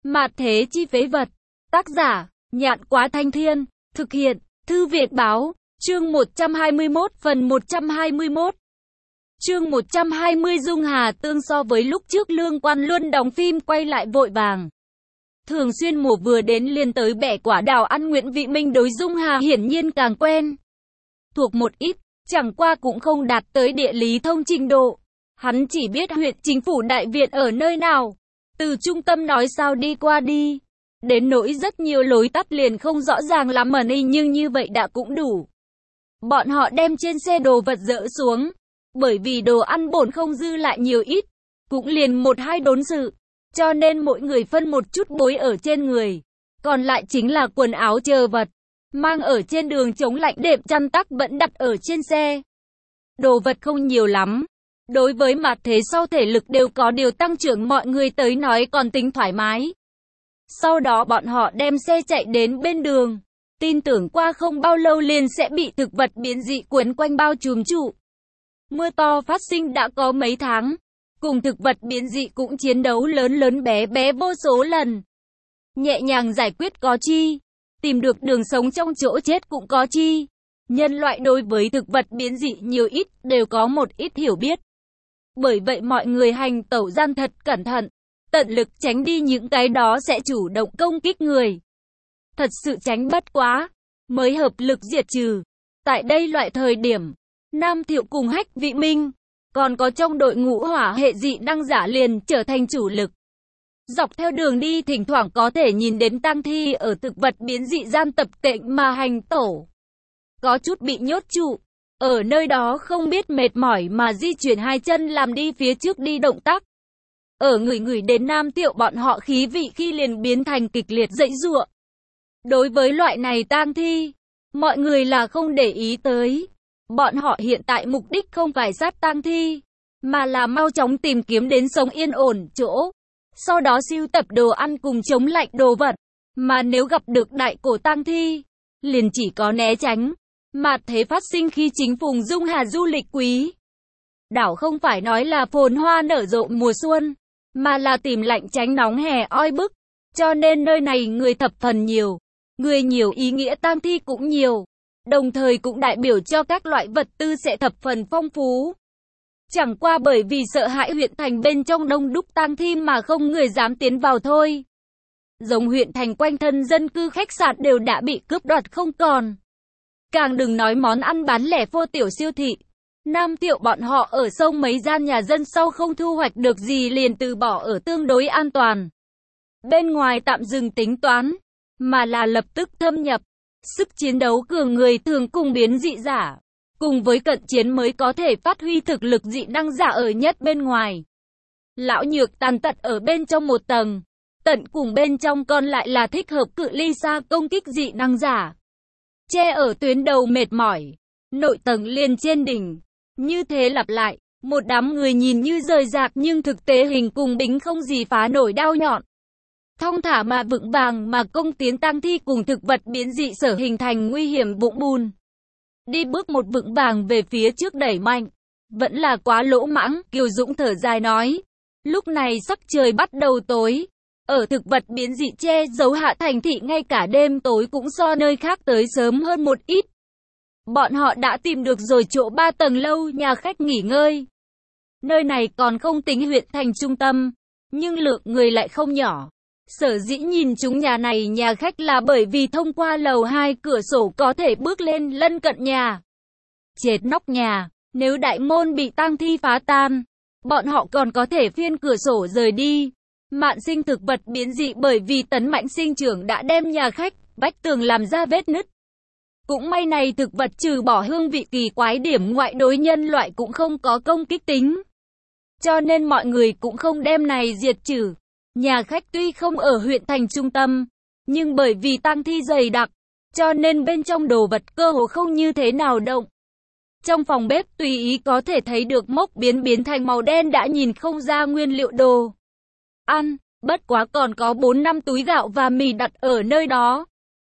Mạt thế chi phế vật. Tác giả, Nhạn Quá Thanh Thiên. Thực hiện, Thư Việt Báo. Chương 121 phần 121. Chương 120 Dung Hà Tương so với lúc trước Lương Quan Luân đóng phim quay lại vội vàng. Thường xuyên mùa vừa đến liền tới bẻ quả đào ăn, Nguyễn Vị Minh đối Dung Hà hiển nhiên càng quen thuộc một ít, chẳng qua cũng không đạt tới địa lý thông trình độ. Hắn chỉ biết huyện chính phủ đại viện ở nơi nào, từ trung tâm nói sao đi qua đi, đến nỗi rất nhiều lối tắt liền không rõ ràng lắm mà này, nhưng như vậy đã cũng đủ. Bọn họ đem trên xe đồ vật dỡ xuống, bởi vì đồ ăn bổn không dư lại nhiều ít, cũng liền một hai đốn sự, cho nên mỗi người phân một chút bối ở trên người, còn lại chính là quần áo chờ vật, mang ở trên đường chống lạnh, đệm chăn tắc vẫn đặt ở trên xe. Đồ vật không nhiều lắm, đối với mặt thế sau thể lực đều có điều tăng trưởng mọi người tới nói còn tính thoải mái. Sau đó bọn họ đem xe chạy đến bên đường, tin tưởng qua không bao lâu liền sẽ bị thực vật biến dị quấn quanh bao trùm trụ. Mưa to phát sinh đã có mấy tháng, cùng thực vật biến dị cũng chiến đấu lớn lớn bé bé vô số lần. Nhẹ nhàng giải quyết có chi, tìm được đường sống trong chỗ chết cũng có chi. Nhân loại đối với thực vật biến dị nhiều ít đều có một ít hiểu biết. Bởi vậy mọi người hành tẩu gian thật cẩn thận, tận lực tránh đi những cái đó sẽ chủ động công kích người. Thật sự tránh bất quá, mới hợp lực diệt trừ. Tại đây loại thời điểm, Nam Thiệu cùng Hách Vị Minh, còn có trong đội ngũ hỏa hệ dị năng giả liền trở thành chủ lực. Dọc theo đường đi thỉnh thoảng có thể nhìn đến tang thi ở thực vật biến dị gian tập tễnh mà hành tổ. Có chút bị nhốt trụ, ở nơi đó không biết mệt mỏi mà di chuyển hai chân làm đi phía trước đi động tác. Ở người đến Nam Thiệu bọn họ khí vị khi liền biến thành kịch liệt giãy giụa. Đối với loại này tang thi, mọi người là không để ý tới. Bọn họ hiện tại mục đích không phải sát tang thi, mà là mau chóng tìm kiếm đến sống yên ổn chỗ. Sau đó sưu tập đồ ăn cùng chống lạnh đồ vật. Mà nếu gặp được đại cổ tang thi, liền chỉ có né tránh. Mạt thế phát sinh khi chính phùng Dung Hà du lịch quý đảo không phải nói là phồn hoa nở rộ mùa xuân, mà là tìm lạnh tránh nóng hè oi bức. Cho nên nơi này người thập phần nhiều. Người nhiều ý nghĩa tang thi cũng nhiều. Đồng thời cũng đại biểu cho các loại vật tư sẽ thập phần phong phú. Chẳng qua bởi vì sợ hãi huyện thành bên trong đông đúc tang thi mà không người dám tiến vào thôi. Giống huyện thành quanh thân dân cư khách sạn đều đã bị cướp đoạt không còn. Càng đừng nói món ăn bán lẻ phô tiểu siêu thị. Nam Thiệu bọn họ ở sông mấy gian nhà dân sau không thu hoạch được gì liền từ bỏ ở tương đối an toàn. Bên ngoài tạm dừng tính toán, mà là lập tức thâm nhập. Sức chiến đấu cường người thường cùng biến dị giả, cùng với cận chiến mới có thể phát huy thực lực dị năng giả ở nhất bên ngoài. Lão Nhược tàn tật ở bên trong một tầng, tận cùng bên trong còn lại là thích hợp cự ly xa công kích dị năng giả. Che ở tuyến đầu mệt mỏi, nội tầng liền trên đỉnh. Như thế lặp lại, một đám người nhìn như rời rạc nhưng thực tế hình cùng bính không gì phá nổi đao nhọn. Thong thả mà vững vàng mà công tiến tang thi cùng thực vật biến dị sở hình thành nguy hiểm bụng bùn. Đi bước một vững vàng về phía trước đẩy mạnh. Vẫn là quá lỗ mãng, Kiều Dũng thở dài nói. Lúc này sắc trời bắt đầu tối. Ở thực vật biến dị che giấu hạ thành thị ngay cả đêm tối cũng so nơi khác tới sớm hơn một ít. Bọn họ đã tìm được rồi chỗ 3 tầng lâu nhà khách nghỉ ngơi. Nơi này còn không tính huyện thành trung tâm, nhưng lượng người lại không nhỏ. Sở dĩ nhìn chúng nhà này nhà khách là bởi vì thông qua lầu 2 cửa sổ có thể bước lên lân cận nhà. Trệt nóc nhà, nếu đại môn bị tang thi phá tan, bọn họ còn có thể phiên cửa sổ rời đi. Mạn sinh thực vật biến dị bởi vì tấn mạnh sinh trưởng đã đem nhà khách, vách tường làm ra vết nứt. Cũng may này thực vật trừ bỏ hương vị kỳ quái điểm ngoại đối nhân loại cũng không có công kích tính. Cho nên mọi người cũng không đem này diệt trừ. Nhà khách tuy không ở huyện thành trung tâm, nhưng bởi vì tang thi dày đặc, cho nên bên trong đồ vật cơ hồ không như thế nào động. Trong phòng bếp tùy ý có thể thấy được mốc biến thành màu đen đã nhìn không ra nguyên liệu đồ ăn, bất quá còn có 4-5 túi gạo và mì đặt ở nơi đó.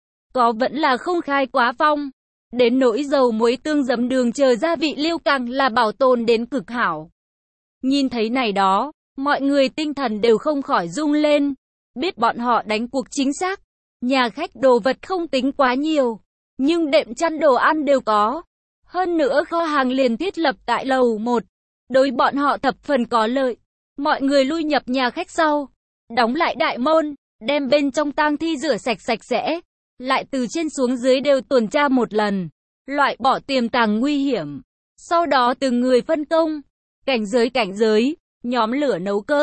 Có vẫn là không khai quá phong. Đến nỗi dầu muối tương giấm đường chờ gia vị liêu càng là bảo tồn đến cực hảo. Nhìn thấy này đó, mọi người tinh thần đều không khỏi rung lên. biết bọn họ đánh cuộc chính xác. Nhà khách đồ vật không tính quá nhiều, nhưng đệm chăn đồ ăn đều có. Hơn nữa kho hàng liền thiết lập tại lầu 1. Đối bọn họ thập phần có lợi. Mọi người lui nhập nhà khách sau, đóng lại đại môn, đem bên trong tang thi rửa sạch sạch sẽ, lại từ trên xuống dưới đều tuần tra một lần, loại bỏ tiềm tàng nguy hiểm. Sau đó từng người phân công, cảnh giới, nhóm lửa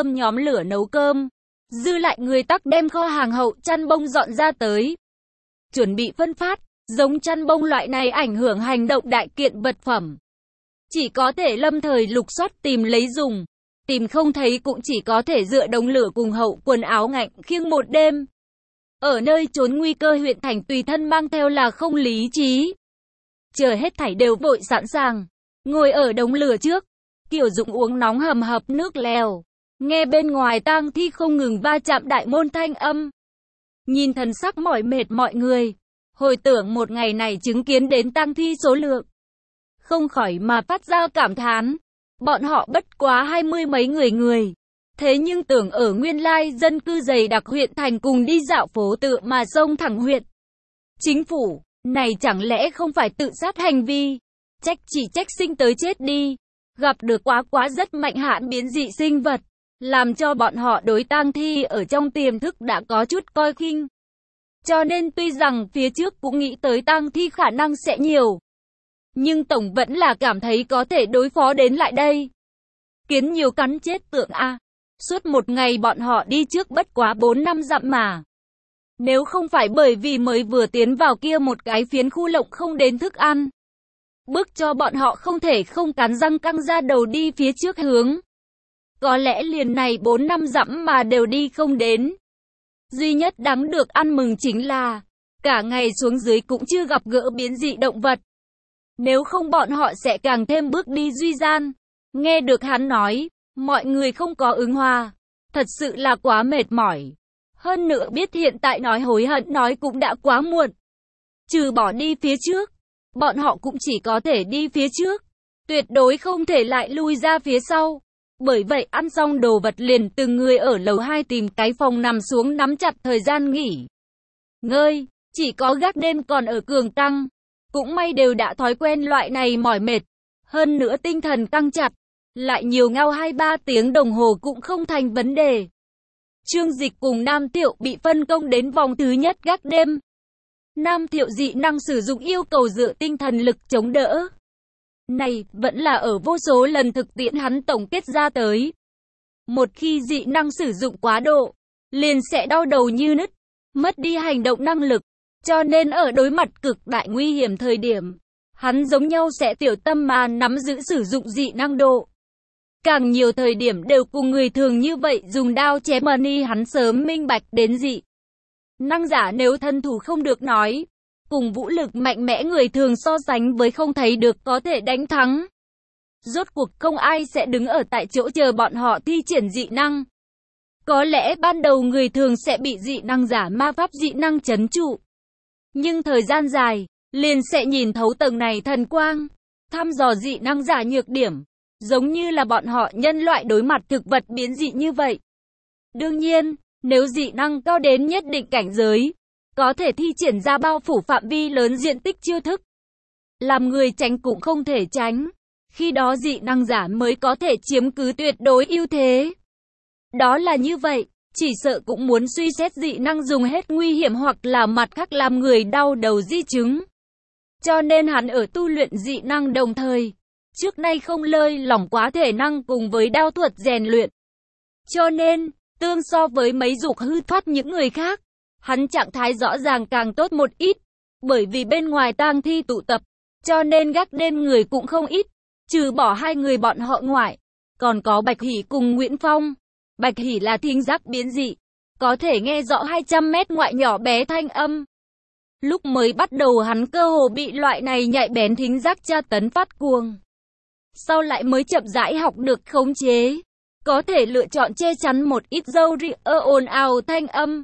nấu cơm. Dư lại người tắc đem kho hàng hậu chăn bông dọn ra tới. Chuẩn bị phân phát, giống chăn bông loại này ảnh hưởng hành động đại kiện vật phẩm. Chỉ có thể lâm thời lục soát tìm lấy dùng. Tìm không thấy cũng chỉ có thể dựa đống lửa cùng hậu quần áo ngạnh khiêng một đêm. Ở nơi trốn nguy cơ huyện thành tùy thân mang theo là không lý trí. Chờ hết thảy đều vội sẵn sàng. Ngồi ở đống lửa trước. Kiểu Dũng uống nóng hầm hập nước lèo. Nghe bên ngoài tang thi không ngừng va chạm đại môn thanh âm. Nhìn thần sắc mỏi mệt mọi người. Hồi tưởng một ngày này chứng kiến đến tang thi số lượng. Không khỏi mà phát ra cảm thán. Bọn họ bất quá 20 mấy người. Thế nhưng tưởng ở nguyên lai dân cư dày đặc huyện thành cùng đi dạo phố tự mà xông thẳng huyện. Chính phủ, này chẳng lẽ không phải tự sát hành vi? Chỉ trách sinh tới chết đi. Gặp được quá rất mạnh hạn biến dị sinh vật. Làm cho bọn họ đối tang thi ở trong tiềm thức đã có chút coi khinh. Cho nên tuy rằng phía trước cũng nghĩ tới tang thi khả năng sẽ nhiều. Nhưng tổng vẫn là cảm thấy có thể đối phó đến lại đây. Kiến nhiều cắn chết tượng A. Suốt một ngày bọn họ đi trước bất quá 4 năm dặm mà. Nếu không phải bởi vì mới vừa tiến vào kia một cái phiến khu lộng không đến thức ăn. Bước cho bọn họ không thể không cắn răng căng ra đầu đi phía trước hướng. Có lẽ liền này 4 năm dặm mà đều đi không đến. Duy nhất đáng được ăn mừng chính là cả ngày xuống dưới cũng chưa gặp gỡ biến dị động vật. Nếu không bọn họ sẽ càng thêm bước đi duy gian. Nghe được hắn nói, mọi người không có ứng hòa. Thật sự là quá mệt mỏi. Hơn nữa biết hiện tại nói hối hận nói cũng đã quá muộn. Trừ bỏ đi phía trước, bọn họ cũng chỉ có thể đi phía trước. Tuyệt đối không thể lại lui ra phía sau. Bởi vậy ăn xong đồ vật liền từng người ở lầu 2 tìm cái phòng nằm xuống nắm chặt thời gian nghỉ ngơi. Chỉ có gác đêm còn ở cường căng. Cũng may đều đã thói quen loại này mỏi mệt. Hơn nữa tinh thần căng chặt. Lại nhiều ngao 2-3 tiếng đồng hồ cũng không thành vấn đề. Trương Dịch cùng Nam Thiệu bị phân công đến vòng thứ nhất gác đêm. Nam Thiệu dị năng sử dụng yêu cầu dựa tinh thần lực chống đỡ. Này vẫn là ở vô số lần thực tiễn hắn tổng kết ra tới. Một khi dị năng sử dụng quá độ, liền sẽ đau đầu như nứt, mất đi hành động năng lực. Cho nên ở đối mặt cực đại nguy hiểm thời điểm, hắn giống nhau sẽ tiểu tâm mà nắm giữ sử dụng dị năng độ. Càng nhiều thời điểm đều cùng người thường như vậy dùng đao chém money hắn sớm minh bạch đến dị năng giả nếu thân thủ không được nói. Cùng vũ lực mạnh mẽ người thường so sánh với không thấy được có thể đánh thắng. Rốt cuộc không ai sẽ đứng ở tại chỗ chờ bọn họ thi triển dị năng. Có lẽ ban đầu người thường sẽ bị dị năng giả ma pháp dị năng trấn trụ. Nhưng thời gian dài, liền sẽ nhìn thấu tầng này thần quang, thăm dò dị năng giả nhược điểm, giống như là bọn họ nhân loại đối mặt thực vật biến dị như vậy. Đương nhiên, nếu dị năng cao đến nhất định cảnh giới, có thể thi triển ra bao phủ phạm vi lớn diện tích chiêu thức. Làm người tránh cũng không thể tránh. Khi đó dị năng giả mới có thể chiếm cứ tuyệt đối ưu thế. Đó là như vậy, chỉ sợ cũng muốn suy xét dị năng dùng hết nguy hiểm hoặc là mặt khác làm người đau đầu di chứng. Cho nên hắn ở tu luyện dị năng đồng thời, trước nay không lơi lỏng quá thể năng cùng với đao thuật rèn luyện. Cho nên, tương so với mấy dục hư thoát những người khác, hắn trạng thái rõ ràng càng tốt một ít, bởi vì bên ngoài tang thi tụ tập, cho nên gác đêm người cũng không ít, trừ bỏ 2 người bọn họ ngoại, còn có Bạch Hỷ cùng Nguyễn Phong. Bạch Hỷ là thính giác biến dị, có thể nghe rõ 200 mét ngoại nhỏ bé thanh âm. Lúc mới bắt đầu hắn cơ hồ bị loại này nhạy bén thính giác tra tấn phát cuồng. Sau lại mới chậm rãi học được khống chế, có thể lựa chọn che chắn một ít râu ria ồn ào thanh âm.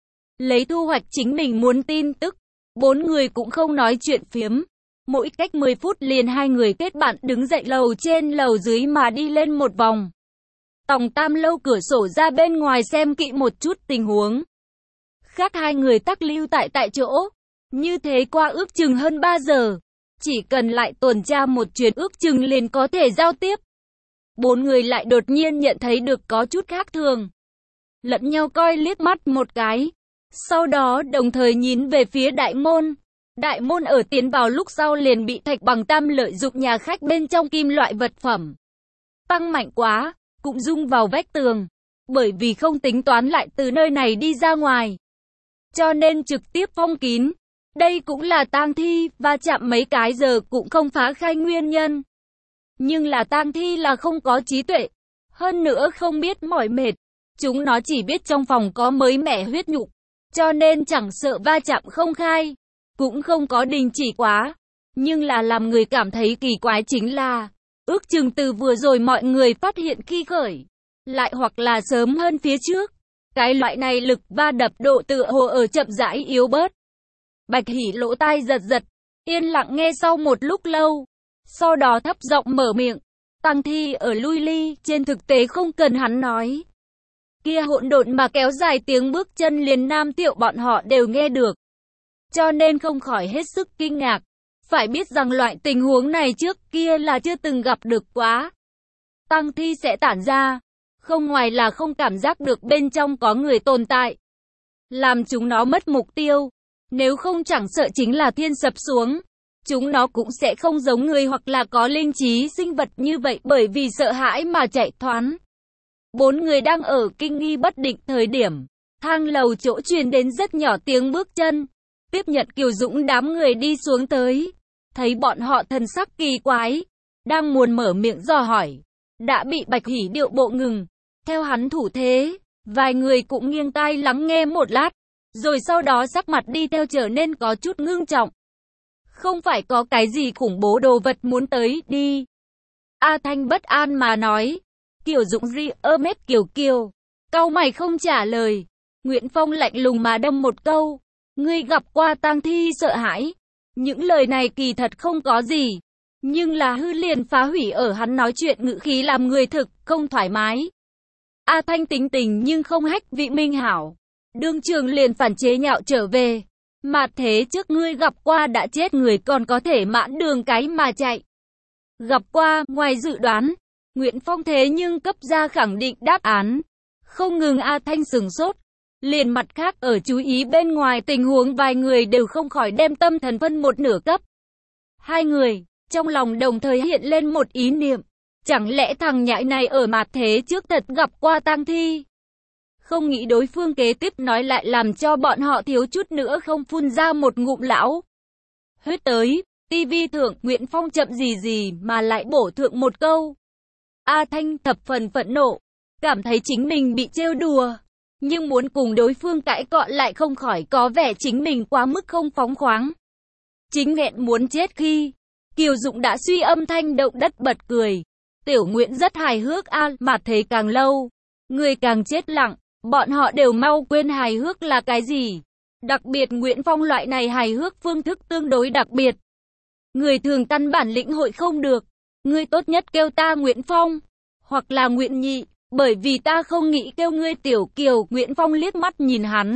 Lấy thu hoạch chính mình muốn tin tức, 4 người cũng không nói chuyện phiếm. Mỗi cách 10 phút liền 2 người kết bạn đứng dậy lầu trên lầu dưới mà đi lên một vòng. Tòng Tam lâu cửa sổ ra bên ngoài xem kỹ một chút tình huống. Khác hai người tắc lưu tại chỗ. Như thế qua ước chừng hơn 3 giờ. Chỉ cần lại tuần tra một chuyến ước chừng liền có thể giao tiếp. Bốn người lại đột nhiên nhận thấy được có chút khác thường. Lẫn nhau coi liếc mắt một cái. Sau đó đồng thời nhìn về phía đại môn. Đại môn ở tiến vào lúc sau liền bị Thạch Bằng Tam lợi dụng nhà khách bên trong kim loại vật phẩm. Tăng mạnh quá, cũng rung vào vách tường. Bởi vì không tính toán lại từ nơi này đi ra ngoài. Cho nên trực tiếp phong kín. Đây cũng là tang thi, va chạm mấy cái giờ cũng không phá khai nguyên nhân. Nhưng là tang thi là không có trí tuệ. Hơn nữa không biết mỏi mệt. Chúng nó chỉ biết trong phòng có mới mẻ huyết nhục. Cho nên chẳng sợ va chạm không khai. Cũng không có đình chỉ quá. Nhưng là làm người cảm thấy kỳ quái chính là ước chừng từ vừa rồi mọi người phát hiện khi khởi. Lại hoặc là sớm hơn phía trước. Cái loại này lực va đập độ tựa hồ ở chậm rãi yếu bớt. Bạch Hỷ lỗ tai giật giật. Yên lặng nghe sau một lúc lâu. Sau đó thấp giọng mở miệng. Tang thi ở lui ly, trên thực tế không cần hắn nói. Kia hỗn độn mà kéo dài tiếng bước chân liền Nam Tiệu bọn họ đều nghe được. Cho nên không khỏi hết sức kinh ngạc. Phải biết rằng loại tình huống này trước kia là chưa từng gặp được quá. Tang thi sẽ tản ra. Không ngoài là không cảm giác được bên trong có người tồn tại. Làm chúng nó mất mục tiêu. Nếu không chẳng sợ chính là thiên sập xuống. Chúng nó cũng sẽ không giống người hoặc là có linh trí sinh vật như vậy bởi vì sợ hãi mà chạy thoán. Bốn người đang ở kinh nghi bất định thời điểm. Thang lầu chỗ truyền đến rất nhỏ tiếng bước chân. Tiếp nhận Kiều Dũng đám người đi xuống tới. Thấy bọn họ thần sắc kỳ quái. Đang muốn mở miệng dò hỏi. Đã bị Bạch Hỷ điệu bộ ngừng. Theo hắn thủ thế. Vài người cũng nghiêng tai lắng nghe một lát. Rồi sau đó sắc mặt đi theo trở nên có chút ngưng trọng. Không phải có cái gì khủng bố đồ vật muốn tới đi. A Thanh bất an mà nói. Kiều Dũng ri ôm ép Kiều Kiều. Cau mày không trả lời. Nguyễn Phong lạnh lùng mà đâm một câu. Ngươi gặp qua tang thi sợ hãi. Những lời này kỳ thật không có gì. Nhưng là hư liền phá hủy ở hắn nói chuyện ngữ khí làm người thực không thoải mái. A Thanh tính tình nhưng không hách vị minh hảo. Đương trường liền phản chế nhạo trở về. Mà thế trước ngươi gặp qua đã chết người còn có thể mãn đường cái mà chạy. Gặp qua, ngoài dự đoán. Nguyễn Phong thế nhưng cấp ra khẳng định đáp án. Không ngừng A Thanh sửng sốt. Liền mặt khác ở chú ý bên ngoài tình huống vài người đều không khỏi đem tâm thần phân một nửa cấp. Hai người, trong lòng đồng thời hiện lên một ý niệm. Chẳng lẽ thằng nhãi này ở mặt thế trước thật gặp qua tang thi? Không nghĩ đối phương kế tiếp nói lại làm cho bọn họ thiếu chút nữa không phun ra một ngụm lão huyết tới. Tivi thượng Nguyễn Phong chậm gì mà lại bổ thượng một câu. A Thanh thập phần phẫn nộ. Cảm thấy chính mình bị trêu đùa. Nhưng muốn cùng đối phương cãi cọ lại không khỏi có vẻ chính mình quá mức không phóng khoáng. Chính nghẹn muốn chết khi Kiều Dũng đã suy âm thanh động đất bật cười. Tiểu Nguyễn rất hài hước mà thấy càng lâu. Người càng chết lặng. Bọn họ đều mau quên hài hước là cái gì. Đặc biệt Nguyễn Phong loại này hài hước phương thức tương đối đặc biệt. Người thường căn bản lĩnh hội không được. Ngươi tốt nhất kêu ta Nguyễn Phong. Hoặc là Nguyễn Nhị. Bởi vì ta không nghĩ kêu ngươi Tiểu Kiều. Nguyễn Phong liếc mắt nhìn hắn.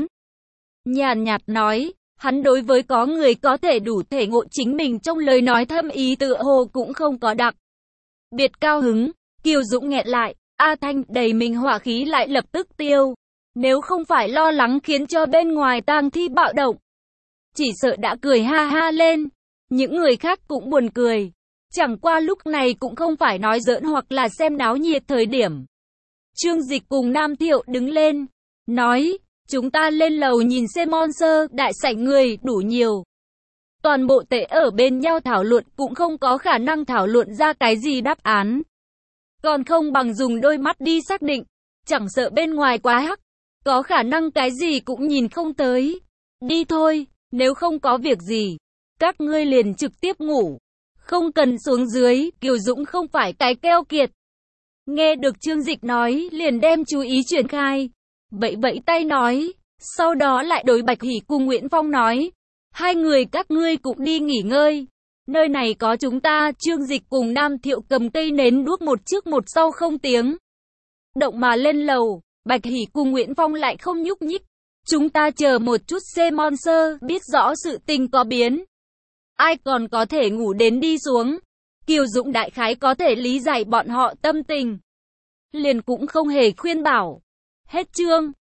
Nhàn nhạt nói. Hắn đối với có người có thể đủ thể ngộ chính mình trong lời nói thâm ý tựa hồ cũng không có đặc biệt cao hứng. Kiều Dũng nghẹn lại. A Thanh đầy mình hỏa khí lại lập tức tiêu. Nếu không phải lo lắng khiến cho bên ngoài tang thi bạo động. Chỉ sợ đã cười ha ha lên. Những người khác cũng buồn cười. Chẳng qua lúc này cũng không phải nói giỡn hoặc là xem náo nhiệt thời điểm. Trương Dịch cùng Nam Thiệu đứng lên. Nói, chúng ta lên lầu nhìn xem monster, đại sảnh người đủ nhiều. Toàn bộ tệ ở bên nhau thảo luận cũng không có khả năng thảo luận ra cái gì đáp án. Còn không bằng dùng đôi mắt đi xác định. Chẳng sợ bên ngoài quá hắc. Có khả năng cái gì cũng nhìn không tới. Đi thôi, nếu không có việc gì. Các ngươi liền trực tiếp ngủ. Không cần xuống dưới, Kiều Dũng không phải cái keo kiệt. Nghe được Trương Dịch nói, liền đem chú ý chuyển khai. Vẫy tay nói. Sau đó lại đối Bạch Hỷ cùng Nguyễn Phong nói. Hai người các ngươi cũng đi nghỉ ngơi. Nơi này có chúng ta. Trương Dịch cùng Nam Thiệu cầm cây nến đuốc một trước một sau không tiếng động mà lên lầu. Bạch Hỷ cùng Nguyễn Phong lại không nhúc nhích. Chúng ta chờ một chút xem Monster, biết rõ sự tình có biến. Ai còn có thể ngủ đến đi xuống. Kiều Dũng đại khái có thể lý giải bọn họ tâm tình. Liền cũng không hề khuyên bảo. Hết chương.